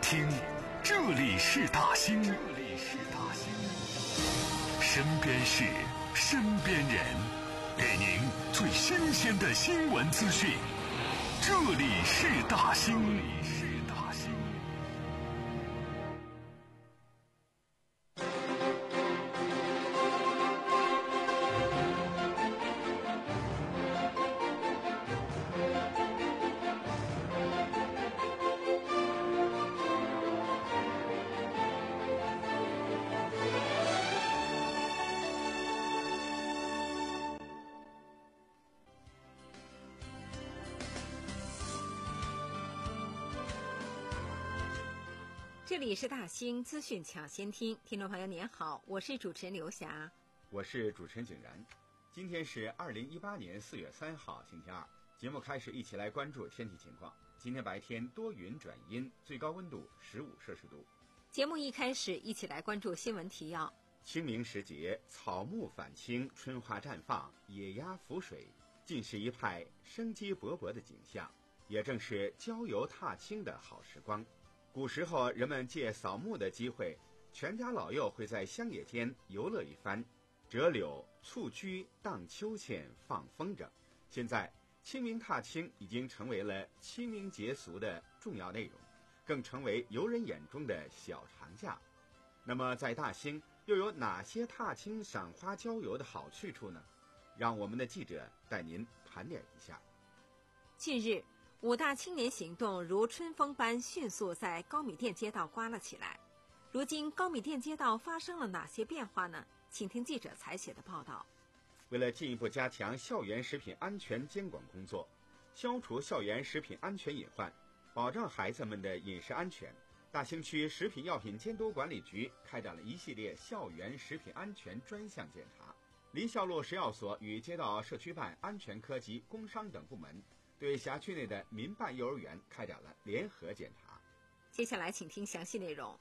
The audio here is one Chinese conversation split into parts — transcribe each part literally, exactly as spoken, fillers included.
听，这里是大兴，这里是大兴，身边事，身边人，给您最新鲜的新闻资讯。这里是大兴。 这里是大兴资讯抢先听，听众朋友您好，我是主持人刘霞， 我是主持人景然。今天是二零一八年四月三号，星期二。节目开始，一起来关注天气情况。今天白天多云转阴，最高温度十五摄氏度。 节目一开始，一起来关注新闻提要。 清明时节，草木返青，春花绽放，野鸭浮水，尽是一派生机勃勃的景象，也正是郊游踏青的好时光。古时候，人们借扫墓的机会，全家老幼会在乡野间游乐一番，折柳、蹴鞠、荡秋千、放风筝。现在，清明踏青已经成为了清明节俗的重要内容，更成为游人眼中的小长假。那么，在大兴又有哪些踏青、赏花、郊游的好去处呢？让我们的记者带您盘点一下。 近日，五大青年行动如春风般迅速在高米店街道刮了起来。如今高米店街道发生了哪些变化呢？请听记者采写的报道。 为了进一步加强校园食品安全监管工作，消除校园食品安全隐患，保障孩子们的饮食安全，大兴区食品药品监督管理局开展了一系列校园食品安全专项检查。离校路食药所与街道社区办、安全科及工商等部门对辖区内的民办幼儿园开展了联合检查。 接下来请听详细内容。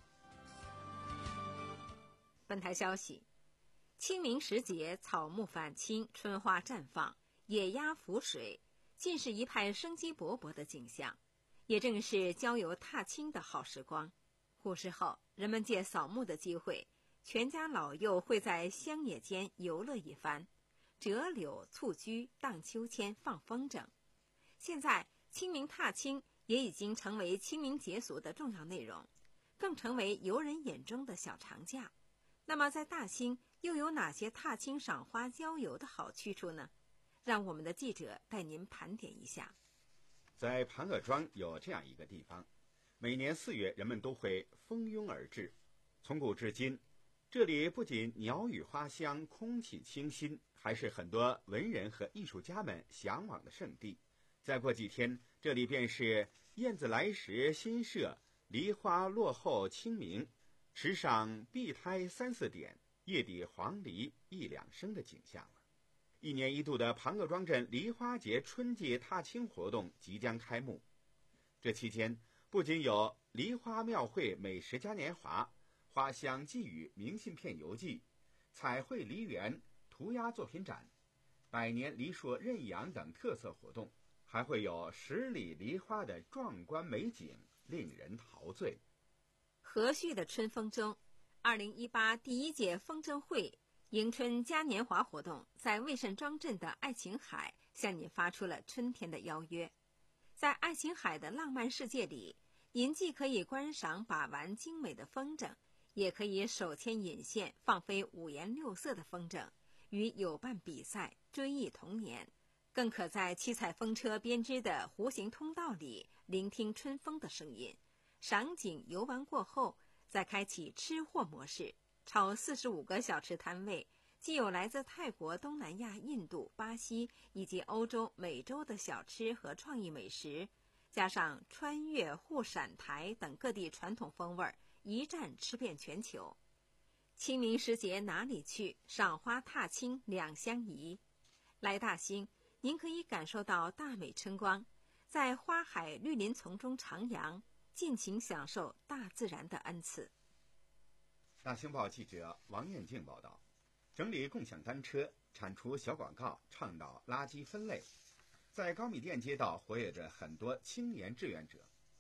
本台消息，清明时节，草木返青，春花绽放，野鸭浮水，尽是一派生机勃勃的景象，也正是郊游踏青的好时光。古时候，人们借扫墓的机会，全家老幼会在乡野间游乐一番，折柳、蹴鞠、荡秋千、放风筝。现在清明踏青也已经成为清明节俗的重要内容，更成为游人眼中的小长假。那么在大兴又有哪些踏青赏花郊游的好去处呢？让我们的记者带您盘点一下。 在盘鄂庄有这样一个地方，每年四月人们都会蜂拥而至。从古至今，这里不仅鸟语花香，空气清新，还是很多文人和艺术家们向往的圣地。再过几天，这里便是燕子来时新社，梨花落后清明，池上碧苔三四点，叶底黄鹂一两声的景象了。一年一度的盘鄂庄镇梨花节春季踏青活动即将开幕。这期间，不仅有梨花庙会美食嘉年华、花香寄语明信片邮寄、彩绘梨园、涂鸦作品展、百年梨树认养等特色活动，还会有十里梨花的壮观美景，令人陶醉。 和煦的春风中，二零一八第一届风筝会迎春嘉年华活动在魏慎庄镇的爱琴海向您发出了春天的邀约。在爱琴海的浪漫世界里，您既可以观赏把玩精美的风筝，也可以手牵引线放飞五颜六色的风筝，与友伴比赛，追忆童年，更可在七彩风车编织的弧形通道里聆听春风的声音。赏景游玩过后，再开启吃货模式，超四十五个小吃摊位，既有来自泰国、东南亚、印度、巴西以及欧洲、美洲的小吃和创意美食，加上川粤沪陕台等各地传统风味，一站吃遍全球。清明时节哪里去？赏花踏青两相宜。来大兴，您可以感受到大美春光，在花海绿林丛中徜徉，尽情享受大自然的恩赐。 大兴报记者王艳静报道，整理共享单车，铲除小广告，倡导垃圾分类。在高米店街道活跃着很多青年志愿者，他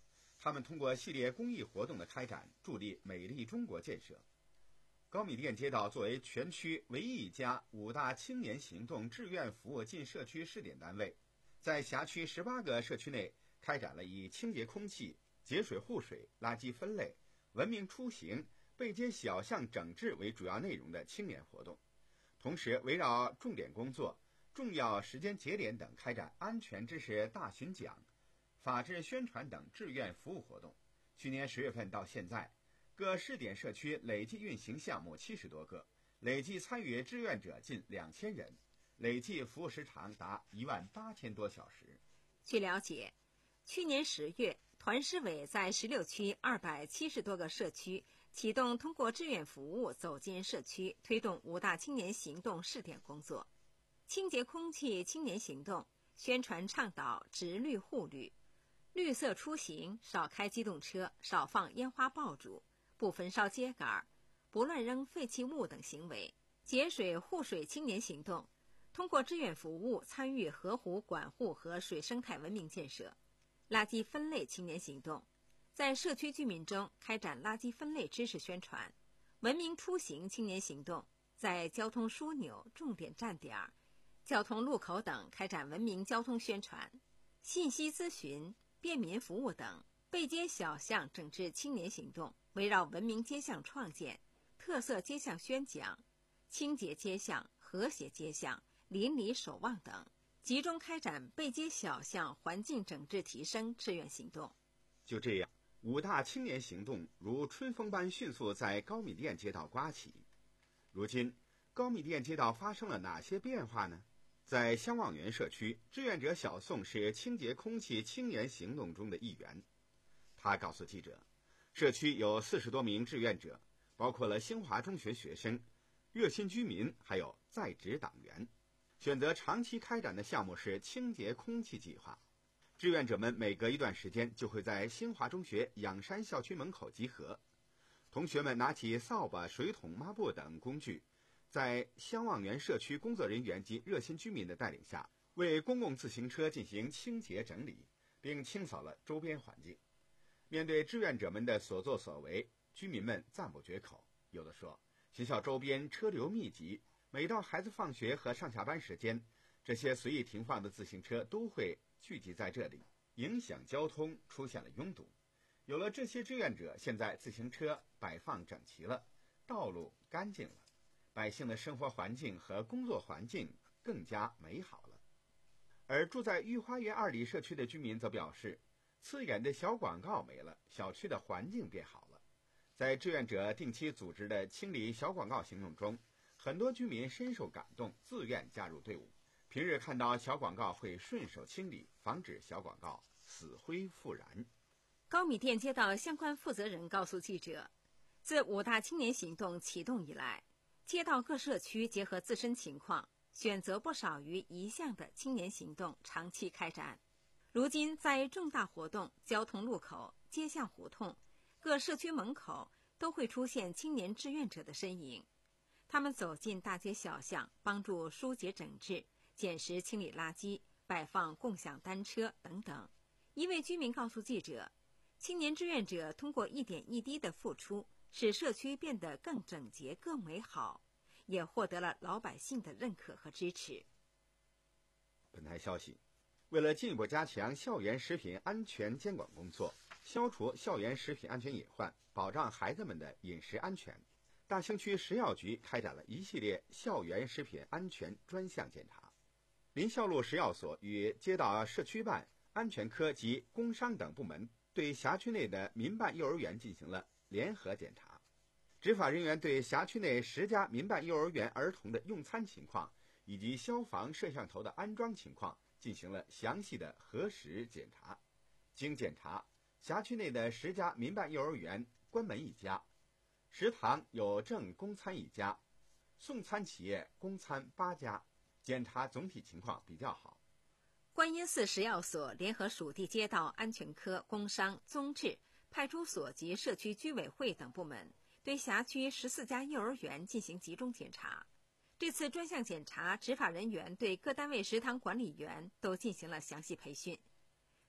他们通过系列公益活动的开展，助力美丽中国建设。高米店街道作为全区唯一一家五大青年行动志愿服务进社区试点单位，在辖区十八个社区内开展了以清洁空气、节水护水、垃圾分类、文明出行、背街小巷整治为主要内容的青年活动，同时围绕重点工作、重要时间节点等开展安全知识大巡讲、法治宣传等志愿服务活动。去年十月份到现在，各试点社区累计运行项目七十多个，累计参与志愿者近两千人，累计服务时长达一万八千多小时。 据了解，去年十月，团市委在十六区二百七十多个社区启动通过志愿服务走进社区，推动五大青年行动试点工作。清洁空气青年行动宣传倡导直绿护绿，绿色出行，少开机动车，少放烟花爆竹，不焚烧秸秆，不乱扔废弃物等行为。节水护水青年行动通过志愿服务参与河湖管护和水生态文明建设。垃圾分类青年行动在社区居民中开展垃圾分类知识宣传。文明出行青年行动在交通枢纽、重点站点、交通路口等开展文明交通宣传。信息咨询、便民服务等背街小巷整治青年行动围绕文明街巷创建、特色街巷宣讲、清洁街巷、和谐街巷、邻里守望等，集中开展背街小巷环境整治提升志愿行动。 就这样，五大青年行动如春风般迅速在高米店街道刮起。如今，高米店街道发生了哪些变化呢？在香望园社区，志愿者小宋是清洁空气青年行动中的一员。他告诉记者，社区有四十多名志愿者，包括了兴华中学学生、热心居民，还有在职党员。选择长期开展的项目是清洁空气计划。志愿者们每隔一段时间就会在兴华中学仰山校区门口集合，同学们拿起扫把、水桶、抹布等工具，在香望园社区工作人员及热心居民的带领下，为公共自行车进行清洁整理，并清扫了周边环境。面对志愿者们的所作所为，居民们赞不绝口。有的说，学校周边车流密集，每到孩子放学和上下班时间，这些随意停放的自行车都会聚集在这里，影响交通，出现了拥堵。有了这些志愿者，现在自行车摆放整齐了，道路干净了，百姓的生活环境和工作环境更加美好了。而住在御花园二里社区的居民则表示，刺眼的小广告没了，小区的环境变好了。在志愿者定期组织的清理小广告行动中，很多居民深受感动，自愿加入队伍。平日看到小广告会顺手清理，防止小广告死灰复燃。 高米店街道相关负责人告诉记者，自五大青年行动启动以来，街道各社区结合自身情况，选择不少于一项的青年行动长期开展。如今在重大活动、交通路口、街巷胡同、各社区门口都会出现青年志愿者的身影。他们走进大街小巷，帮助疏解整治、捡拾清理垃圾、摆放共享单车等等。一位居民告诉记者，青年志愿者通过一点一滴的付出，使社区变得更整洁、更美好，也获得了老百姓的认可和支持。 本台消息，为了进一步加强校园食品安全监管工作，消除校园食品安全隐患，保障孩子们的饮食安全，大兴区食药局开展了一系列校园食品安全专项检查。林孝路食药所与街道社区办、安全科及工商等部门对辖区内的民办幼儿园进行了联合检查。执法人员对辖区内十家民办幼儿园儿童的用餐情况以及消防摄像头的安装情况进行了详细的核实检查。经检查，辖区内的十家民办幼儿园关门一家，食堂有证供餐一家，送餐企业供餐八家，检查总体情况比较好。 观音寺食药所联合属地街道安全科、工商、综治、派出所及社区居委会等部门对辖区十四家幼儿园进行集中检查。这次专项检查，执法人员对各单位食堂管理员都进行了详细培训。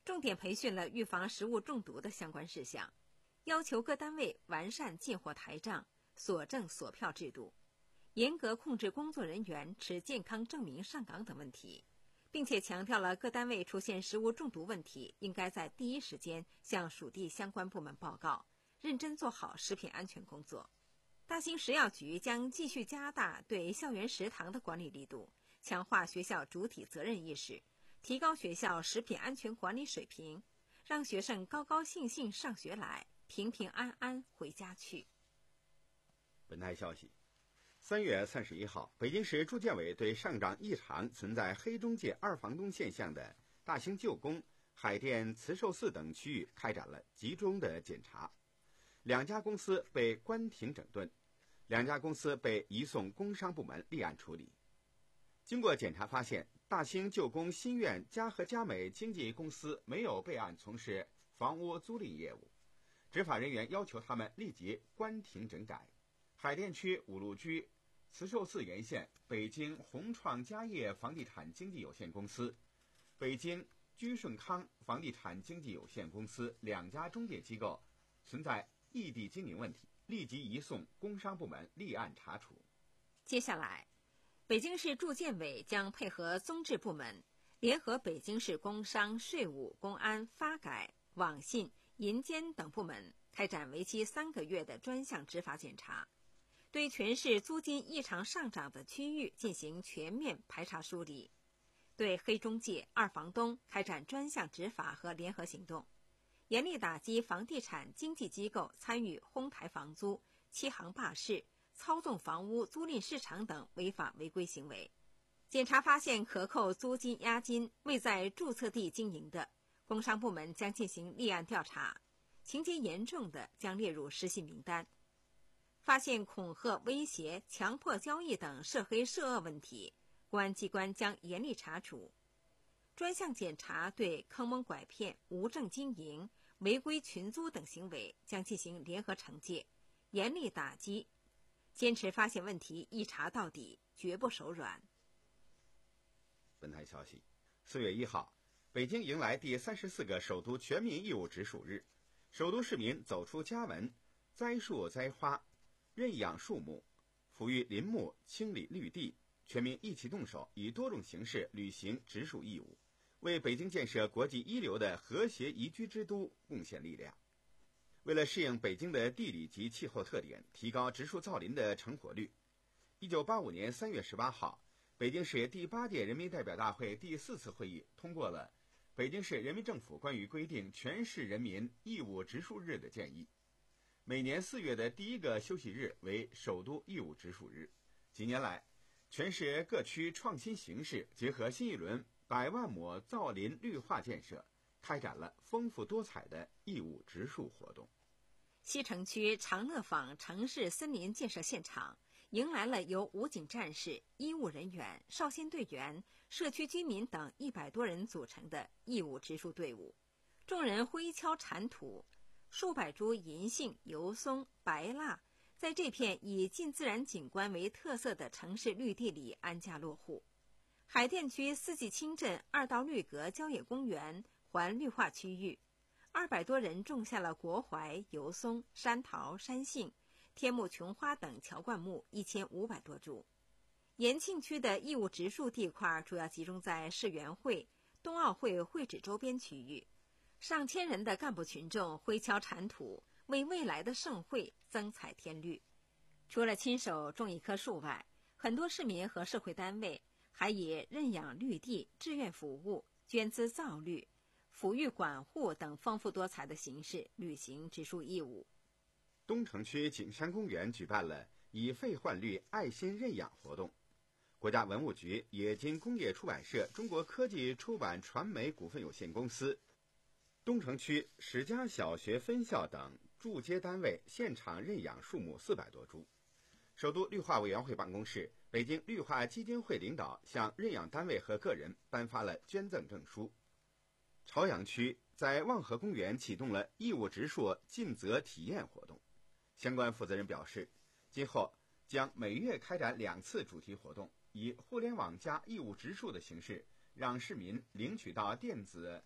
重点培训了预防食物中毒的相关事项，要求各单位完善进货台账、锁证锁票制度，严格控制工作人员持健康证明上岗等问题，并且强调了各单位出现食物中毒问题，应该在第一时间向属地相关部门报告，认真做好食品安全工作。大兴食药局将继续加大对校园食堂的管理力度，强化学校主体责任意识，提高学校食品安全管理水平，让学生高高兴兴上学来，平平安安回家去。 本台消息，三月三十一号，北京市住建委对上涨异常、存在黑中介二房东现象的大兴旧宫、海淀慈寿寺等区域开展了集中的检查，两家公司被关停整顿，两家公司被移送工商部门立案处理。经过检查发现，大兴旧宫新苑嘉和嘉美经纪公司没有备案从事房屋租赁业务，执法人员要求他们立即关停整改。海淀区五路居慈寿寺沿线北京宏创家业房地产经纪有限公司、北京居顺康房地产经纪有限公司两家中介机构存在异地经营问题，立即移送工商部门立案查处。 接下来，北京市住建委将配合综治部门，联合北京市工商、税务、公安、发改、网信、银监等部门，开展为期三个月的专项执法检查，对全市租金异常上涨的区域进行全面排查梳理，对黑中介、二房东开展专项执法和联合行动，严厉打击房地产经纪机构参与哄抬房租、欺行霸市、操纵房屋租赁市场等违法违规行为。检查发现可扣租金押金未在注册地经营的，工商部门将进行立案调查，情节严重的将列入失信名单。发现恐吓、威胁、强迫交易等涉黑涉恶问题，公安机关将严厉查处。专项检查对坑蒙拐骗、无证经营、违规群租等行为将进行联合惩戒，严厉打击，坚持发现问题一查到底，绝不手软。 本台消息，四月一号，北京迎来第三十四个首都全民义务植树日，首都市民走出家门，栽树栽花，认养树木，抚育林木，清理绿地，全民一起动手，以多种形式履行植树义务，为北京建设国际一流的和谐宜居之都贡献力量。为了适应北京的地理及气候特点，提高植树造林的成活率，一九八五年三月十八号，北京市第八届人民代表大会第四次会议通过了北京市人民政府关于规定全市人民义务植树日的建议。每年四月的第一个休息日为首都义务植树日。几年来，全市各区创新形式，结合新一轮百万亩造林绿化建设，开展了丰富多彩的义务植树活动。 西城区长乐坊城市森林建设现场迎来了由武警战士、医务人员、少先队员、社区居民等一百多人组成的义务植树队伍，众人挥锹铲土，数百株银杏、油松、白蜡在这片以近自然景观为特色的城市绿地里安家落户。海淀区四季青镇二道绿阁郊野公园环绿化区域，二百多人种下了国槐、油松、山桃、山杏、天目琼花等乔灌木一千五百多株。延庆区的义务植树地块主要集中在世园会、冬奥会会址周边区域，上千人的干部群众挥锹铲土，为未来的盛会增彩添绿。除了亲手种一棵树外，很多市民和社会单位还以认养绿地、志愿服务、捐资造绿、抚育管护等丰富多彩的形式履行植树义务。 东城区景山公园举办了以废换绿爱心认养活动。国家文物局、冶金工业出版社、中国科技出版传媒股份有限公司、东城区史家小学分校等驻街单位现场认养树木四百多株。首都绿化委员会办公室、北京绿化基金会领导向认养单位和个人颁发了捐赠证书。朝阳区在望河公园启动了义务植树尽责体验活动。相关负责人表示，今后将每月开展两次主题活动，以互联网加义务植树的形式，让市民领取到电子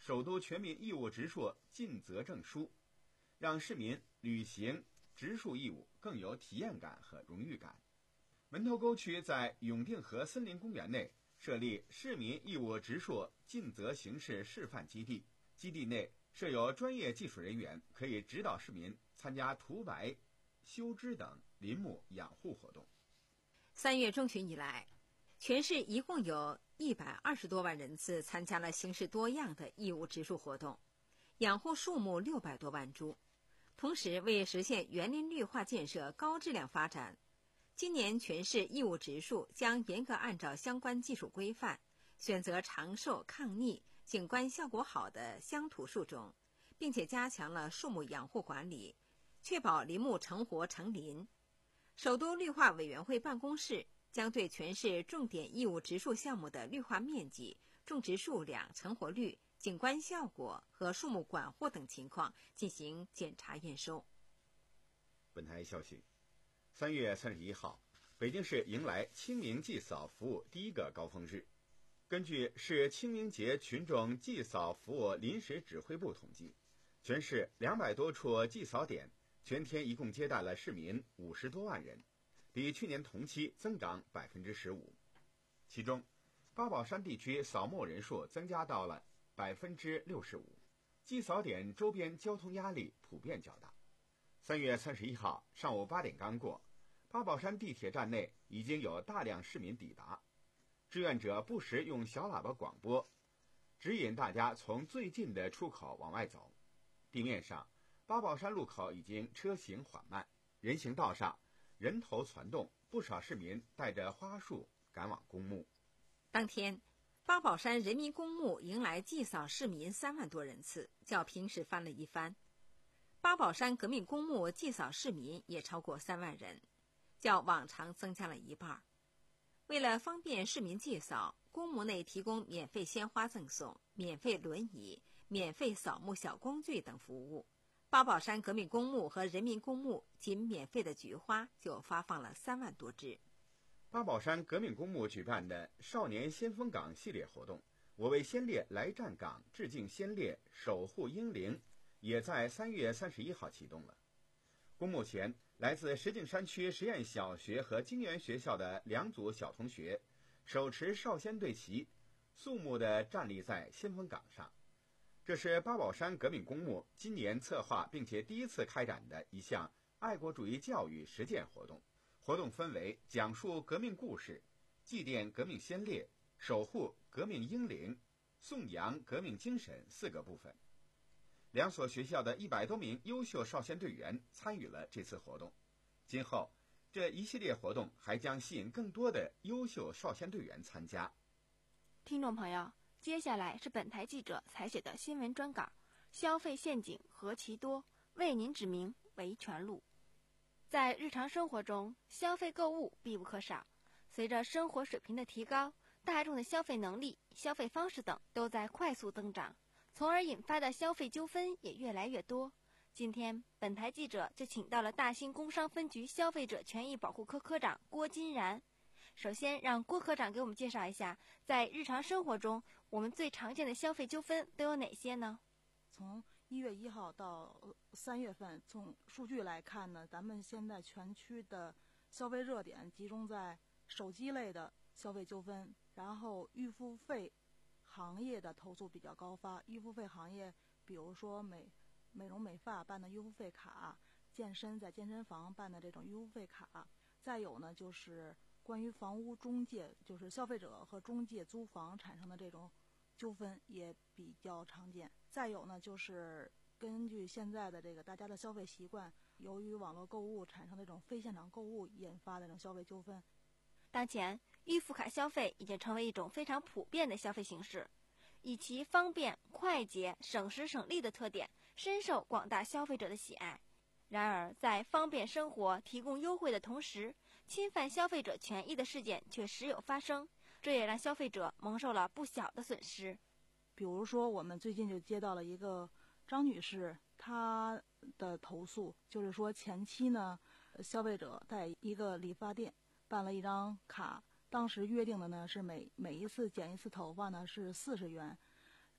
首都全民义务植树尽责证书，让市民履行植树义务更有体验感和荣誉感。门头沟区在永定河森林公园内设立市民义务植树尽责形式示范基地，基地内设有专业技术人员，可以指导市民参加涂白、修枝等林木养护活动。 三月中旬以来，全市一共有一百二十多万人次参加了形式多样的义务植树活动，养护树木六百多万株。同时，为实现园林绿化建设高质量发展，今年全市义务植树将严格按照相关技术规范，选择长寿、抗逆、景观效果好的乡土树种，并且加强了树木养护管理，确保林木成活成林。首都绿化委员会办公室将对全市重点义务植树项目的绿化面积、种植数量、成活率、景观效果和树木管护等情况进行检查验收。 本台消息，三月三十一号，北京市迎来清明祭扫服务第一个高峰日。根据市清明节群众祭扫服务临时指挥部统计，全市两百多处祭扫点全天一共接待了市民五十多万人，比去年同期增长百分之十五。其中，八宝山地区扫墓人数增加到了百分之六十五，祭扫点周边交通压力普遍较大。三月三十一号上午八点刚过，八宝山地铁站内已经有大量市民抵达，志愿者不时用小喇叭广播，指引大家从最近的出口往外走。地面上，八宝山路口已经车行缓慢，人行道上人头攒动，不少市民带着花束赶往公墓。 当天，八宝山人民公墓迎来祭扫市民三万多人次，较平时翻了一番。八宝山革命公墓祭扫市民也超过三万人，较往常增加了一半。为了方便市民祭扫，公墓内提供免费鲜花赠送、免费轮椅、免费扫墓小工具等服务。八宝山革命公墓和人民公墓仅免费的菊花就发放了三万多支。 八宝山革命公墓举办的少年先锋岗系列活动，我为先烈来站岗，致敬先烈，守护英灵，也在三月三十一号启动了。公墓前，来自石景山区实验小学和金源学校的两组小同学手持少先队旗，肃穆地站立在先锋岗上。这是八宝山革命公墓今年策划并且第一次开展的一项爱国主义教育实践活动。活动分为讲述革命故事、祭奠革命先烈、守护革命英灵、颂扬革命精神四个部分。两所学校的一百多名优秀少先队员参与了这次活动。今后，这一系列活动还将吸引更多的优秀少先队员参加。 听众朋友，接下来是本台记者采写的新闻专稿，消费陷阱何其多，为您指明维权路。在日常生活中，消费购物必不可少。随着生活水平的提高，大众的消费能力、消费方式等都在快速增长，从而引发的消费纠纷也越来越多。今天，本台记者就请到了大兴工商分局消费者权益保护科科长郭金然。首先，让郭科长给我们介绍一下，在日常生活中，我们最常见的消费纠纷都有哪些呢？ 从一月一号到三月份，从数据来看呢，咱们现在全区的消费热点集中在手机类的消费纠纷，然后预付费行业的投诉比较高发。预付费行业，比如说美美容美发办的预付费卡，健身在健身房办的这种预付费卡，再有呢就是关于房屋中介，就是消费者和中介租房产生的这种纠纷也比较常见。再有呢就是根据现在的这个大家的消费习惯，由于网络购物产生这种非现场购物引发的这种消费纠纷。 当前，预付卡消费已经成为一种非常普遍的消费形式，以其方便、快捷、省时省力的特点，深受广大消费者的喜爱。然而，在方便生活、提供优惠的同时，侵犯消费者权益的事件却时有发生，这也让消费者蒙受了不小的损失。 比如说，我们最近就接到了一个张女士，她的投诉就是说，前期呢，消费者在一个理发店办了一张卡，当时约定的呢是每每一次剪一次头发呢是四十元，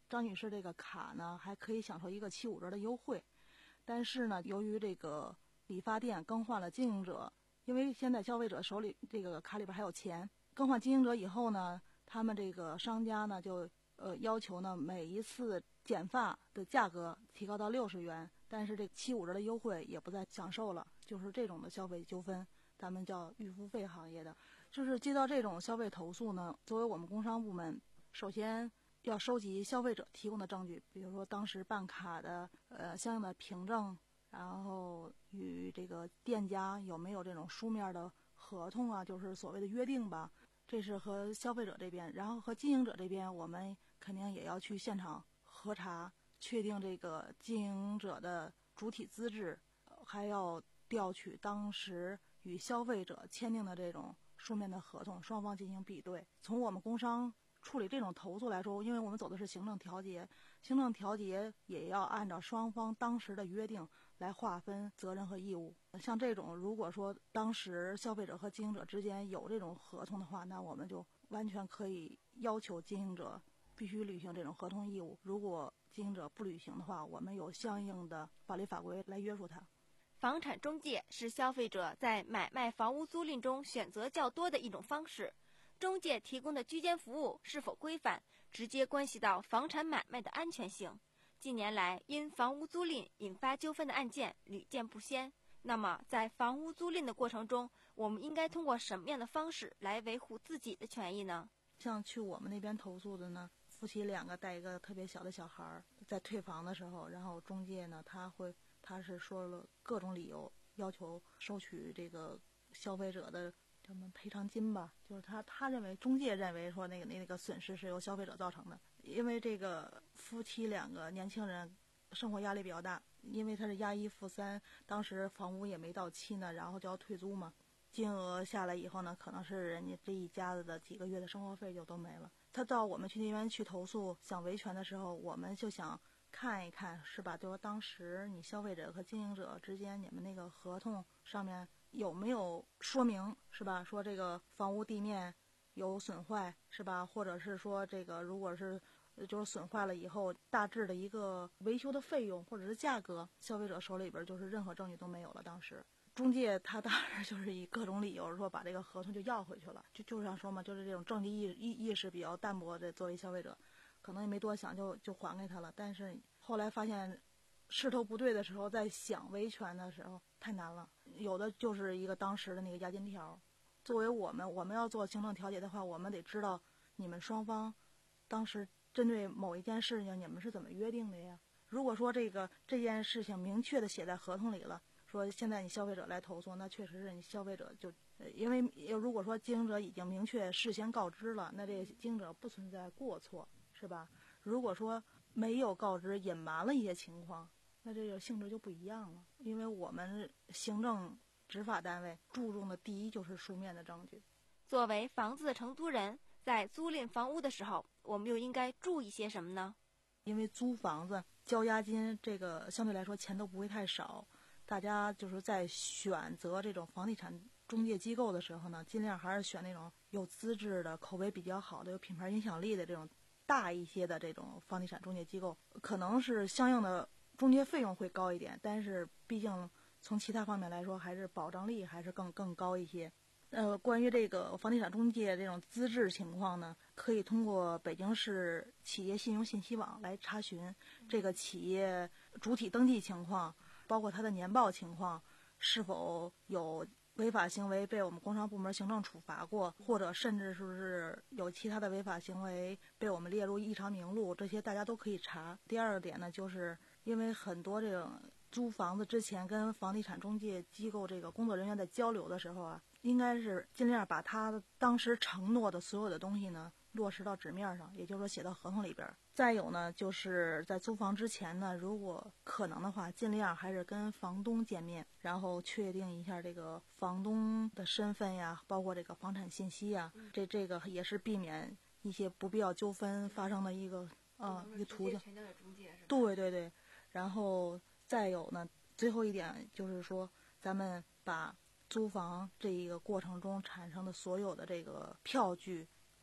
张女士这个卡呢还可以享受一个七五折的优惠，但是呢，由于这个理发店更换了经营者，因为现在消费者手里这个卡里边还有钱，更换经营者以后呢，他们这个商家呢就呃要求呢每一次剪发的价格提高到六十元，但是这七五折的优惠也不再享受了，就是这种的消费纠纷，咱们叫预付费行业的。就是接到这种消费投诉呢，作为我们工商部门，首先要收集消费者提供的证据，比如说当时办卡的呃相应的凭证，然后与这个店家有没有这种书面的合同啊，就是所谓的约定吧，这是和消费者这边。然后和经营者这边，我们肯定也要去现场核查，确定这个经营者的主体资质，还要调取当时与消费者签订的这种书面的合同，双方进行比对。从我们工商处理这种投诉来说，因为我们走的是行政调解，行政调解也要按照双方当时的约定来划分责任和义务。像这种如果说当时消费者和经营者之间有这种合同的话，那我们就完全可以要求经营者必须履行这种合同义务，如果经营者不履行的话，我们有相应的法律法规来约束他。 房产中介是消费者在买卖房屋租赁中选择较多的一种方式，中介提供的居间服务是否规范，直接关系到房产买卖的安全性。近年来，因房屋租赁引发纠纷的案件屡见不鲜。那么，在房屋租赁的过程中，我们应该通过什么样的方式来维护自己的权益呢？ 像去我们那边投诉的呢，夫妻两个带一个特别小的小孩，在退房的时候，然后中介呢，他会他是说了各种理由，要求收取这个消费者的什么赔偿金吧，就是他他认为中介认为说那个那个损失是由消费者造成的，因为这个夫妻两个年轻人生活压力比较大，因为他是押一付三，当时房屋也没到期呢，然后就要退租嘛，金额下来以后呢，可能是人家这一家子的几个月的生活费就都没了。他到我们去那边去投诉想维权的时候，我们就想看一看，是吧？就是当时你消费者和经营者之间，你们那个合同上面有没有说明，是吧？说这个房屋地面有损坏，是吧？或者是说这个如果是就是损坏了以后，大致的一个维修的费用或者是价格，消费者手里边就是任何证据都没有了。当时中介他当时就是以各种理由说把这个合同就要回去了，就就像说嘛，就是这种政治意意意识比较淡薄的，作为消费者可能也没多想就就还给他了。但是后来发现势头不对的时候，在想维权的时候太难了，有的就是一个当时的那个押金条。作为我们我们要做行政调解的话，我们得知道你们双方当时针对某一件事情你们是怎么约定的呀。如果说这个这件事情明确的写在合同里了，说现在你消费者来投诉，那确实是你消费者就呃，因为如果说经营者已经明确事先告知了，那这经营者不存在过错，是吧？如果说没有告知，隐瞒了一些情况，那这个性质就不一样了。因为我们行政执法单位注重的第一就是书面的证据。 作为房子的承租人，在租赁房屋的时候，我们又应该注意些什么呢？ 因为租房子交押金，这个相对来说钱都不会太少，大家就是在选择这种房地产中介机构的时候呢，尽量还是选那种有资质的、口碑比较好的、有品牌影响力的这种大一些的这种房地产中介机构。可能是相应的中介费用会高一点，但是毕竟从其他方面来说，还是保障力还是更更高一些。呃，关于这个房地产中介这种资质情况呢，可以通过北京市企业信用信息网来查询这个企业主体登记情况，包括它的年报情况，是否有违法行为被我们工商部门行政处罚过，或者甚至是有其他的违法行为被我们列入异常名录，这些大家都可以查。第二个点呢，就是因为很多这种租房子之前跟房地产中介机构这个工作人员在交流的时候啊，应该是尽量把他当时承诺的所有的东西呢落实到纸面上，也就是说写到合同里边。再有呢，就是在租房之前呢，如果可能的话，尽量还是跟房东见面，然后确定一下这个房东的身份呀，包括这个房产信息呀，这这个也是避免一些不必要纠纷发生的一个啊、呃、一个途径。对对对，然后再有呢，最后一点就是说，咱们把租房这一个过程中产生的所有的这个票据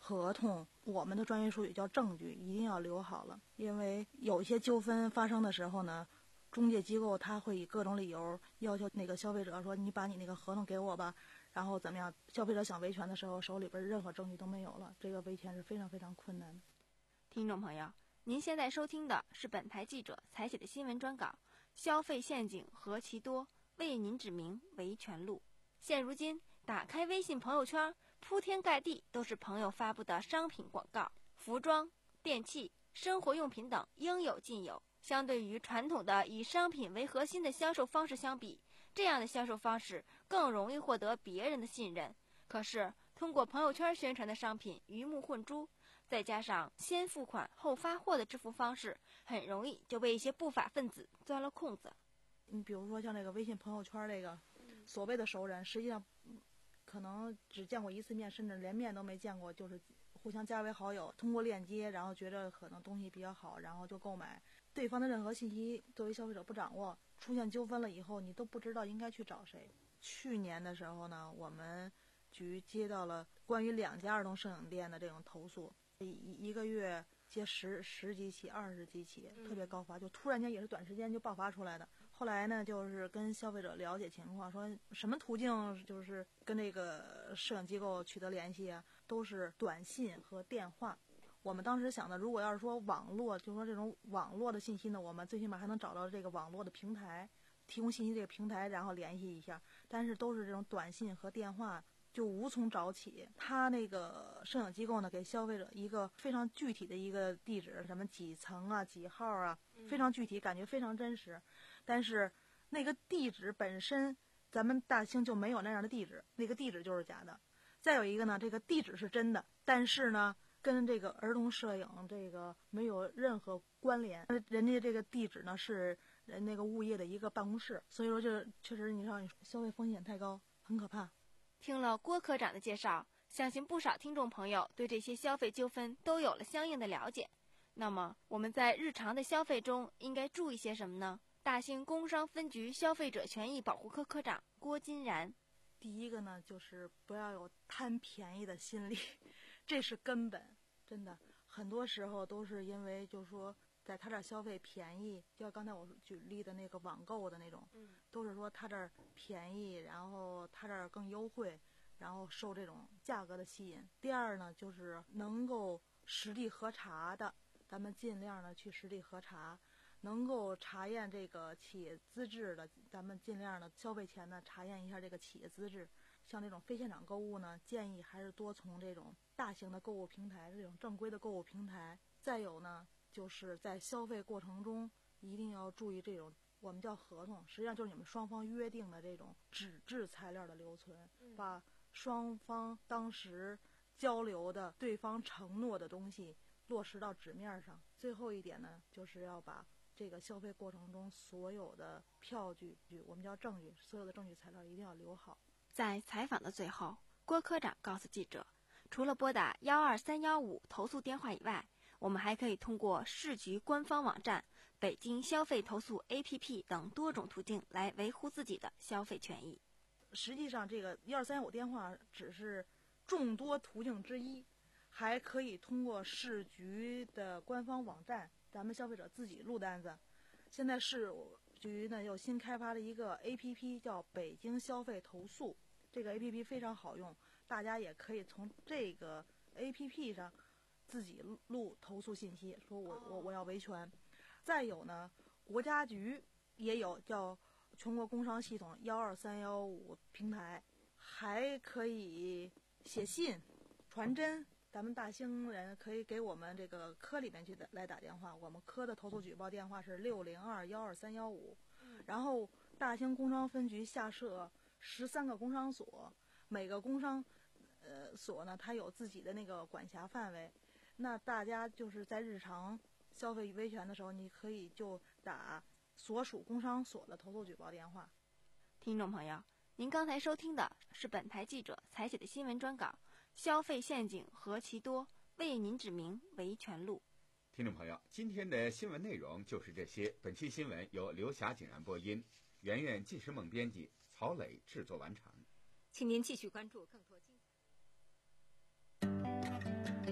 合同，我们的专业术语叫证据，一定要留好了。因为有一些纠纷发生的时候呢，中介机构他会以各种理由要求那个消费者说，你把你那个合同给我吧，然后怎么样？消费者想维权的时候，手里边任何证据都没有了，这个维权是非常非常困难的。 听众朋友，您现在收听的是本台记者采写的新闻专稿《消费陷阱何其多，为您指明维权路》。现如今，打开微信朋友圈，铺天盖地都是朋友发布的商品广告，服装、电器、生活用品等应有尽有。相对于传统的以商品为核心的销售方式相比，这样的销售方式更容易获得别人的信任。可是，通过朋友圈宣传的商品鱼目混珠，再加上先付款后发货的支付方式，很容易就被一些不法分子钻了空子。 你比如说像这个微信朋友圈这个所谓的熟人，实际上可能只见过一次面，甚至连面都没见过，就是互相加为好友，通过链接，然后觉得可能东西比较好，然后就购买。对方的任何信息作为消费者不掌握，出现纠纷了以后，你都不知道应该去找谁。去年的时候呢，我们局接到了关于两家儿童摄影店的这种投诉，一一个月接十十几起、二十几起，特别高发，就突然间也是短时间就爆发出来的。后来呢，就是跟消费者了解情况，说什么途径就是跟这个摄影机构取得联系啊，都是短信和电话。我们当时想的，如果要是说网络，就说这种网络的信息呢，我们最起码还能找到这个网络的平台，提供信息这个平台，然后联系一下。但是都是这种短信和电话，就无从找起。他那个摄影机构呢，给消费者一个非常具体的一个地址，什么几层啊、几号啊，非常具体，感觉非常真实。但是那个地址本身，咱们大兴就没有那样的地址，那个地址就是假的。再有一个呢，这个地址是真的，但是呢，跟这个儿童摄影这个没有任何关联。人家这个地址呢是人那个物业的一个办公室，所以说这确实你让消费风险太高，很可怕。 听了郭科长的介绍，相信不少听众朋友对这些消费纠纷都有了相应的了解。那么我们在日常的消费中应该注意些什么呢？大兴工商分局消费者权益保护科科长郭金然。 第一个呢，就是不要有贪便宜的心理，这是根本。真的，很多时候都是因为就是说在他这儿消费便宜，就像刚才我举例的那个网购的那种，都是说他这儿便宜，然后他这儿更优惠，然后受这种价格的吸引。第二呢，就是能够实地核查的，咱们尽量的去实地核查。能够查验这个企业资质的，咱们尽量的消费前呢查验一下这个企业资质。像这种非现场购物呢，建议还是多从这种大型的购物平台，这种正规的购物平台。再有呢，就是在消费过程中一定要注意这种我们叫合同，实际上就是你们双方约定的这种纸质材料的留存，把双方当时交流的对方承诺的东西落实到纸面上。最后一点呢，就是要把这个消费过程中所有的票据，我们叫证据，所有的证据材料一定要留好。 在采访的最后，郭科长告诉记者，除了拨打幺二三幺五投诉电话以外，我们还可以通过市局官方网站、北京消费投诉 A P P 等多种途径来维护自己的消费权益。 实际上，这个幺二三幺五电话只是众多途径之一，还可以通过市局的官方网站，咱们消费者自己录单子。现在市局呢又新开发了一个 A P P， 叫北京消费投诉。这个 A P P 非常好用，大家也可以从这个 A P P 上自己录投诉信息，说我我我要维权。再有呢，国家局也有叫全国工商系统幺二三幺五平台，还可以写信、传真。咱们大兴人可以给我们这个科里面去来打电话，我们科的投诉举报电话是六零二幺二三幺五。然后大兴工商分局下设十三个工商所，每个工商呃所呢，它有自己的那个管辖范围。那大家就是在日常消费维权的时候，你可以就打所属工商所的投诉举报电话。 听众朋友，您刚才收听的是本台记者采写的新闻专稿《消费陷阱何其多，为您指明维权路》。 听众朋友，今天的新闻内容就是这些。本期新闻由刘霞景然播音，圆圆纪实梦编辑，曹磊制作完成。 请您继续关注更多精彩。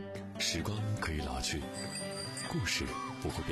时光可以老去，故事不会变。